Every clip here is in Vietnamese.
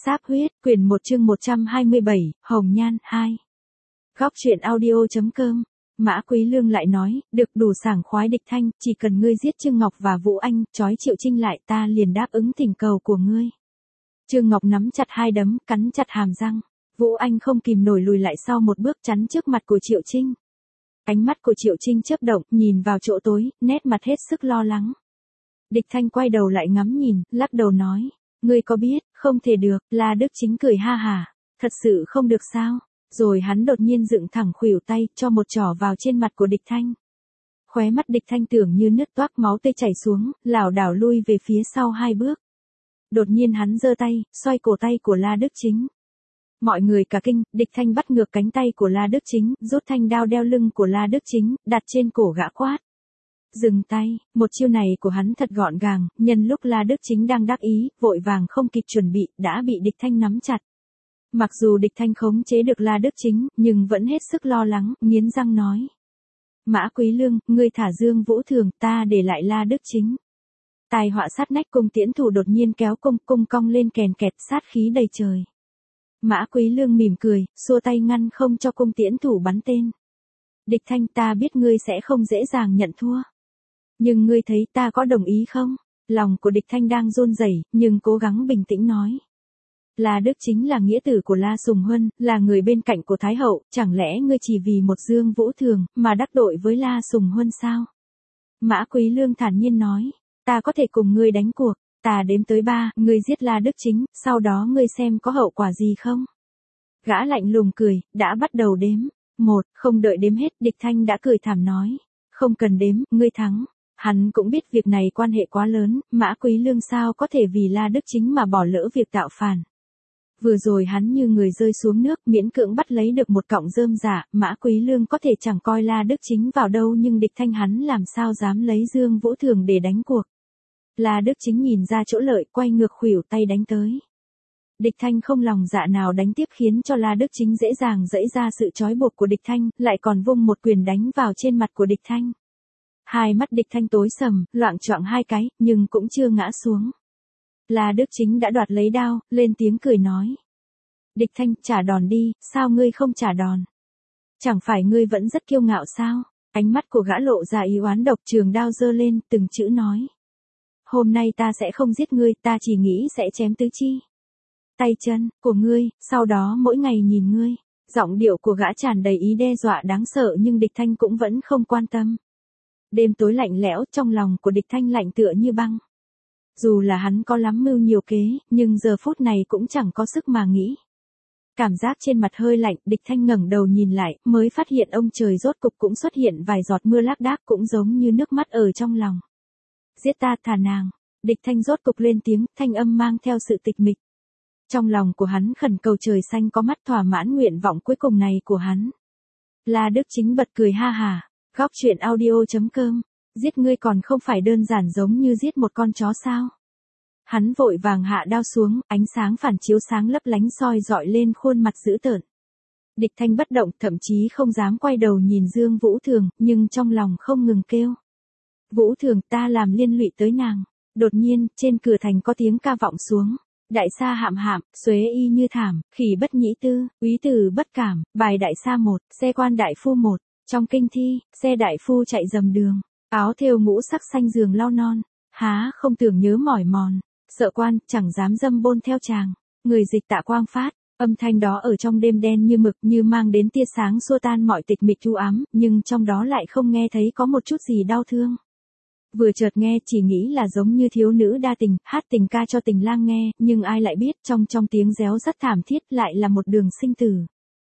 Sáp huyết, quyển 1 chương 127, Hồng Nhan 2. Góc truyện audio.com. Mã Quý Lương lại nói, được đủ sảng khoái Địch Thanh, chỉ cần ngươi giết Trương Ngọc và Vũ Anh, trói Triệu Trinh lại ta liền đáp ứng thỉnh cầu của ngươi. Trương Ngọc nắm chặt hai đấm, cắn chặt hàm răng. Vũ Anh không kìm nổi lùi lại sau một bước chắn trước mặt của Triệu Trinh. Ánh mắt của Triệu Trinh chớp động, nhìn vào chỗ tối, nét mặt hết sức lo lắng. Địch Thanh quay đầu lại ngắm nhìn, lắc đầu nói, ngươi có biết, không thể được, La Đức Chính cười ha hả, thật sự không được sao, rồi hắn đột nhiên dựng thẳng khuỷu tay, cho một chỏ vào trên mặt của Địch Thanh. Khóe mắt Địch Thanh tưởng như nứt toác máu tươi chảy xuống, lảo đảo lui về phía sau hai bước. Đột nhiên hắn giơ tay, xoay cổ tay của La Đức Chính. Mọi người cả kinh, Địch Thanh bắt ngược cánh tay của La Đức Chính, rút thanh đao đeo lưng của La Đức Chính, đặt trên cổ gã quát. Dừng tay, một chiêu này của hắn thật gọn gàng, nhân lúc La Đức Chính đang đắc ý, vội vàng không kịp chuẩn bị, đã bị Địch Thanh nắm chặt. Mặc dù Địch Thanh khống chế được La Đức Chính, nhưng vẫn hết sức lo lắng, nghiến răng nói. Mã Quý Lương, ngươi thả Dương Vũ Thường, ta để lại La Đức Chính. Tai họa sát nách cung tiễn thủ đột nhiên kéo cung cong lên kèn kẹt, sát khí đầy trời. Mã Quý Lương mỉm cười, xua tay ngăn không cho cung tiễn thủ bắn tên. Địch Thanh, ta biết ngươi sẽ không dễ dàng nhận thua. Nhưng ngươi thấy ta có đồng ý không? Lòng của Địch Thanh đang run rẩy, nhưng cố gắng bình tĩnh nói. La Đức Chính là nghĩa tử của La Sùng Huân, là người bên cạnh của Thái Hậu, chẳng lẽ ngươi chỉ vì một Dương Vũ Thường, mà đắc tội với La Sùng Huân sao? Mã Quý Lương thản nhiên nói, ta có thể cùng ngươi đánh cuộc, ta đếm tới 3, ngươi giết La Đức Chính, sau đó ngươi xem có hậu quả gì không? Gã lạnh lùng cười, đã bắt đầu đếm. 1, không đợi đếm hết, Địch Thanh đã cười thảm nói. Không cần đếm, ngươi thắng. Hắn cũng biết việc này quan hệ quá lớn, Mã Quý Lương sao có thể vì La Đức Chính mà bỏ lỡ việc tạo phản. Vừa rồi hắn như người rơi xuống nước, miễn cưỡng bắt lấy được một cọng rơm giả, Mã Quý Lương có thể chẳng coi La Đức Chính vào đâu, nhưng Địch Thanh hắn làm sao dám lấy Dương Vũ Thường để đánh cuộc. La Đức Chính nhìn ra chỗ lợi, quay ngược khuỷu tay đánh tới. Địch Thanh không lòng dạ nào đánh tiếp, khiến cho La Đức Chính dễ dàng giãy ra sự trói buộc của Địch Thanh, lại còn vung một quyền đánh vào trên mặt của Địch Thanh. Hai mắt Địch Thanh tối sầm, loạng choạng hai cái, nhưng cũng chưa ngã xuống. La Đức Chính đã đoạt lấy đao, lên tiếng cười nói. Địch Thanh, trả đòn đi, sao ngươi không trả đòn? Chẳng phải ngươi vẫn rất kiêu ngạo sao? Ánh mắt của gã lộ ra ý oán độc, trường đao giơ lên, từng chữ nói. Hôm nay ta sẽ không giết ngươi, ta chỉ nghĩ sẽ chém tứ chi. Tay chân của ngươi, sau đó mỗi ngày nhìn ngươi. Giọng điệu của gã tràn đầy ý đe dọa đáng sợ, nhưng Địch Thanh cũng vẫn không quan tâm. Đêm tối lạnh lẽo, trong lòng của Địch Thanh lạnh tựa như băng. Dù là hắn có lắm mưu nhiều kế, nhưng giờ phút này cũng chẳng có sức mà nghĩ. Cảm giác trên mặt hơi lạnh, Địch Thanh ngẩng đầu nhìn lại, mới phát hiện ông trời rốt cục cũng xuất hiện vài giọt mưa lác đác, cũng giống như nước mắt ở trong lòng. Giết ta, thả nàng. Địch Thanh rốt cục lên tiếng, thanh âm mang theo sự tịch mịch. Trong lòng của hắn khẩn cầu trời xanh có mắt thỏa mãn nguyện vọng cuối cùng này của hắn. La Đức Chính bật cười ha hả. Góc truyện audio.com. Giết ngươi còn không phải đơn giản giống như giết một con chó sao? Hắn vội vàng hạ đao xuống, ánh sáng phản chiếu sáng lấp lánh soi dọi lên khuôn mặt dữ tợn. Địch Thanh bất động, thậm chí không dám quay đầu nhìn Dương Vũ Thường, nhưng trong lòng không ngừng kêu. Vũ Thường, ta làm liên lụy tới nàng. Đột nhiên, trên cửa thành có tiếng ca vọng xuống. Đại sa hạm hạm, xuế y như thảm, khỉ bất nhĩ tư, úy tử bất cảm, bài đại sa 1, xe quan đại phu 1. Trong kinh thi, xe đại phu chạy dầm đường. Áo thêu ngũ sắc xanh giường lau non. Há không tưởng nhớ mỏi mòn. Sợ quan, chẳng dám dâm bôn theo chàng. Người dịch Tạ Quang Phát. Âm thanh đó ở trong đêm đen như mực, như mang đến tia sáng xua tan mọi tịch mịch u ám, nhưng trong đó lại không nghe thấy có một chút gì đau thương. Vừa chợt nghe chỉ nghĩ là giống như thiếu nữ đa tình, hát tình ca cho tình lang nghe, nhưng ai lại biết trong tiếng réo rất thảm thiết lại là một đường sinh tử.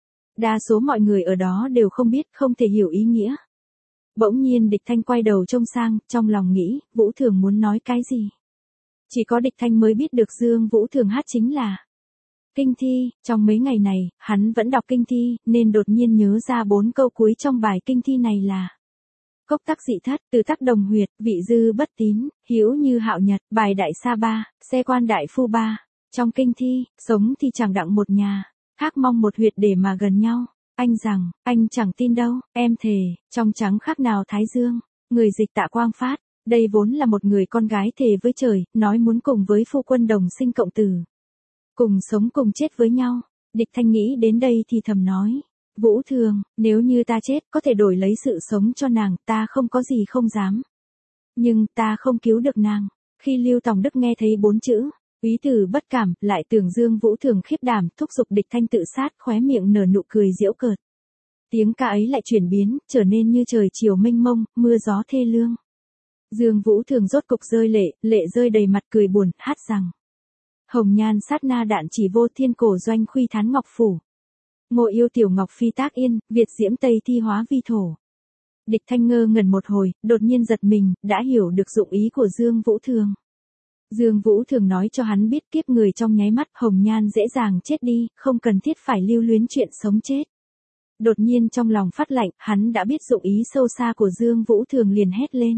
Đa số mọi người ở đó đều không biết, không thể hiểu ý nghĩa. Bỗng nhiên Địch Thanh quay đầu trông sang, trong lòng nghĩ, Vũ Thường muốn nói cái gì? Chỉ có Địch Thanh mới biết được Dương Vũ Thường hát chính là kinh thi. Trong mấy ngày này, hắn vẫn đọc kinh thi, nên đột nhiên nhớ ra 4 câu cuối trong bài kinh thi này là: Cốc tắc dị thất, từ tắc đồng huyệt, vị dư bất tín, hiếu như hạo nhật, bài đại sa 3, xe quan đại phu 3. Trong kinh thi, sống thì chẳng đặng một nhà, khác mong một huyệt để mà gần nhau. Anh rằng, anh chẳng tin đâu, em thề, trong trắng khác nào thái dương. Người dịch Tạ Quang Phát, đây vốn là một người con gái thề với trời, nói muốn cùng với phu quân đồng sinh cộng tử. Cùng sống cùng chết với nhau. Địch Thanh nghĩ đến đây thì thầm nói. Vũ Thường, nếu như ta chết có thể đổi lấy sự sống cho nàng, ta không có gì không dám. Nhưng ta không cứu được nàng. Khi Lưu Tòng Đức nghe thấy 4 chữ, úy tử bất cảm, lại tưởng Dương Vũ Thường khiếp đảm, thúc giục Địch Thanh tự sát, khóe miệng nở nụ cười giễu cợt. Tiếng ca ấy lại chuyển biến, trở nên như trời chiều mênh mông, mưa gió thê lương. Dương Vũ Thường rốt cục rơi lệ, lệ rơi đầy mặt cười buồn, hát rằng. Hồng nhan sát na đạn chỉ vô thiên cổ doanh khuy thán ngọc phủ. Ngộ yêu tiểu ngọc phi tác yên, Việt diễm tây thi hóa vi thổ. Địch Thanh ngơ ngẩn một hồi, đột nhiên giật mình, đã hiểu được dụng ý của Dương Vũ Thường. Dương Vũ Thường nói cho hắn biết kiếp người trong nháy mắt, hồng nhan dễ dàng chết đi, không cần thiết phải lưu luyến chuyện sống chết. Đột nhiên trong lòng phát lạnh, hắn đã biết dụng ý sâu xa của Dương Vũ Thường liền hét lên.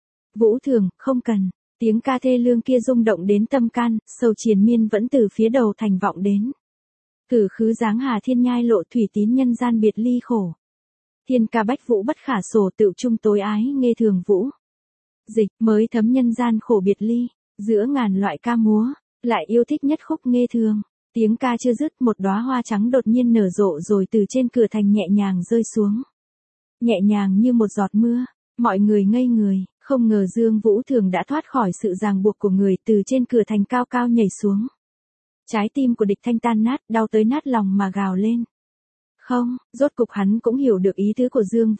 Vũ Thường, không cần. Tiếng ca thê lương kia rung động đến tâm can, sầu triền miên vẫn từ phía đầu thành vọng đến. Cử khứ dáng hà thiên nhai lộ thủy tín nhân gian biệt ly khổ. Thiên ca bách vũ bất khả sổ tựu chung tối ái nghe thường vũ. Dịch mới thấm nhân gian khổ biệt ly, giữa ngàn loại ca múa, lại yêu thích nhất khúc nghe thường. Tiếng ca chưa dứt, một đóa hoa trắng đột nhiên nở rộ rồi từ trên cửa thành nhẹ nhàng rơi xuống. Nhẹ nhàng như một giọt mưa, mọi người ngây người, không ngờ Dương Vũ Thường đã thoát khỏi sự ràng buộc của người, từ trên cửa thành cao cao nhảy xuống. Trái tim của Địch Thanh tan nát, đau tới nát lòng mà gào lên. Không, rốt cục hắn cũng hiểu được ý tứ của Dương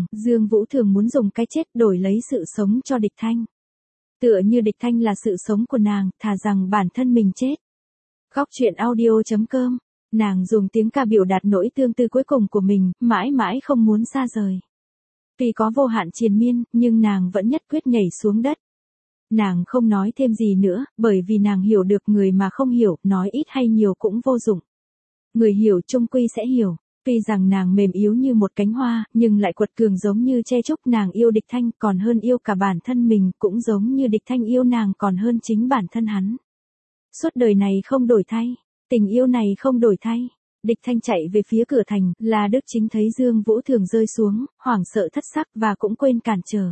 Vũ Thường muốn dùng cái chết đổi lấy sự sống cho Địch Thanh. Tựa như Địch Thanh là sự sống của nàng, thà rằng bản thân mình chết. Góc truyện audio.com, nàng dùng tiếng ca biểu đạt nỗi tương tư cuối cùng của mình, mãi mãi không muốn xa rời. Tuy có vô hạn triền miên, nhưng nàng vẫn nhất quyết nhảy xuống đất. Nàng không nói thêm gì nữa, bởi vì nàng hiểu được người mà không hiểu, nói ít hay nhiều cũng vô dụng. Người hiểu chung quy sẽ hiểu. Tuy rằng nàng mềm yếu như một cánh hoa, nhưng lại quật cường giống như tre trúc. Nàng yêu Địch Thanh còn hơn yêu cả bản thân mình, cũng giống như Địch Thanh yêu nàng còn hơn chính bản thân hắn. Suốt đời này không đổi thay, tình yêu này không đổi thay. Địch Thanh chạy về phía cửa thành, là Đức Chính thấy Dương Vũ Thường rơi xuống, hoảng sợ thất sắc và cũng quên cản trở.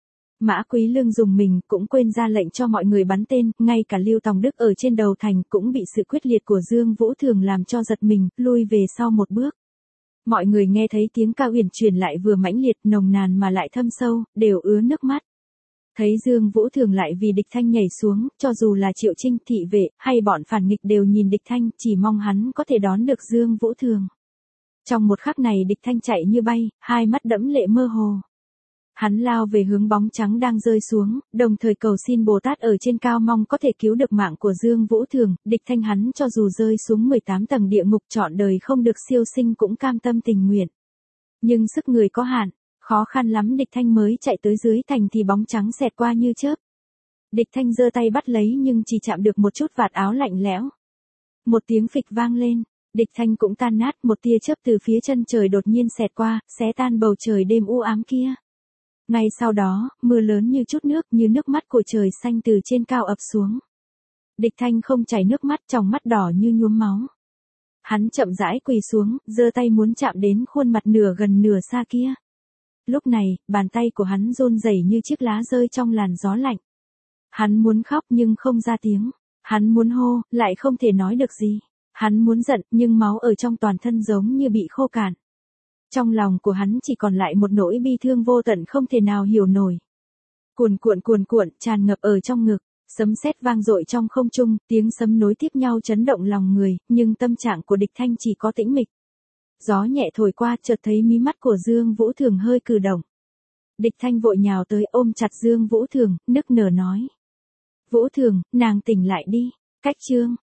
Mã Quý Lương dùng mình, cũng quên ra lệnh cho mọi người bắn tên, ngay cả Lưu Tòng Đức ở trên đầu thành cũng bị sự quyết liệt của Dương Vũ Thường làm cho giật mình, lui về sau một bước. Mọi người nghe thấy tiếng ca uyển chuyển lại vừa mãnh liệt, nồng nàn mà lại thâm sâu, đều ứa nước mắt. Thấy Dương Vũ Thường lại vì Địch Thanh nhảy xuống, cho dù là Triệu Trinh, thị vệ, hay bọn phản nghịch đều nhìn Địch Thanh, chỉ mong hắn có thể đón được Dương Vũ Thường. Trong một khắc này Địch Thanh chạy như bay, hai mắt đẫm lệ mơ hồ. Hắn lao về hướng bóng trắng đang rơi xuống, đồng thời cầu xin Bồ Tát ở trên cao mong có thể cứu được mạng của Dương Vũ Thường. Địch Thanh hắn cho dù rơi xuống 18 tầng địa ngục trọn đời không được siêu sinh cũng cam tâm tình nguyện. Nhưng sức người có hạn, khó khăn lắm Địch Thanh mới chạy tới dưới thành thì bóng trắng xẹt qua như chớp. Địch Thanh giơ tay bắt lấy nhưng chỉ chạm được một chút vạt áo lạnh lẽo. Một tiếng phịch vang lên, Địch Thanh cũng tan nát, một tia chớp từ phía chân trời đột nhiên xẹt qua, xé tan bầu trời đêm u ám kia. Ngay sau đó, mưa lớn như chút nước, như nước mắt của trời xanh từ trên cao ập xuống. Địch Thanh không chảy nước mắt, tròng mắt đỏ như nhuốm máu. Hắn chậm rãi quỳ xuống, giơ tay muốn chạm đến khuôn mặt nửa gần nửa xa kia. Lúc này, bàn tay của hắn run rẩy như chiếc lá rơi trong làn gió lạnh. Hắn muốn khóc nhưng không ra tiếng. Hắn muốn hô, lại không thể nói được gì. Hắn muốn giận, nhưng máu ở trong toàn thân giống như bị khô cạn. Trong lòng của hắn chỉ còn lại một nỗi bi thương vô tận không thể nào hiểu nổi. Cuồn cuộn, tràn ngập ở trong ngực, sấm sét vang dội trong không trung, tiếng sấm nối tiếp nhau chấn động lòng người, nhưng tâm trạng của Địch Thanh chỉ có tĩnh mịch. Gió nhẹ thổi qua, chợt thấy mí mắt của Dương Vũ Thường hơi cử động. Địch Thanh vội nhào tới ôm chặt Dương Vũ Thường, nức nở nói. Vũ Thường, nàng tỉnh lại đi. Cách chương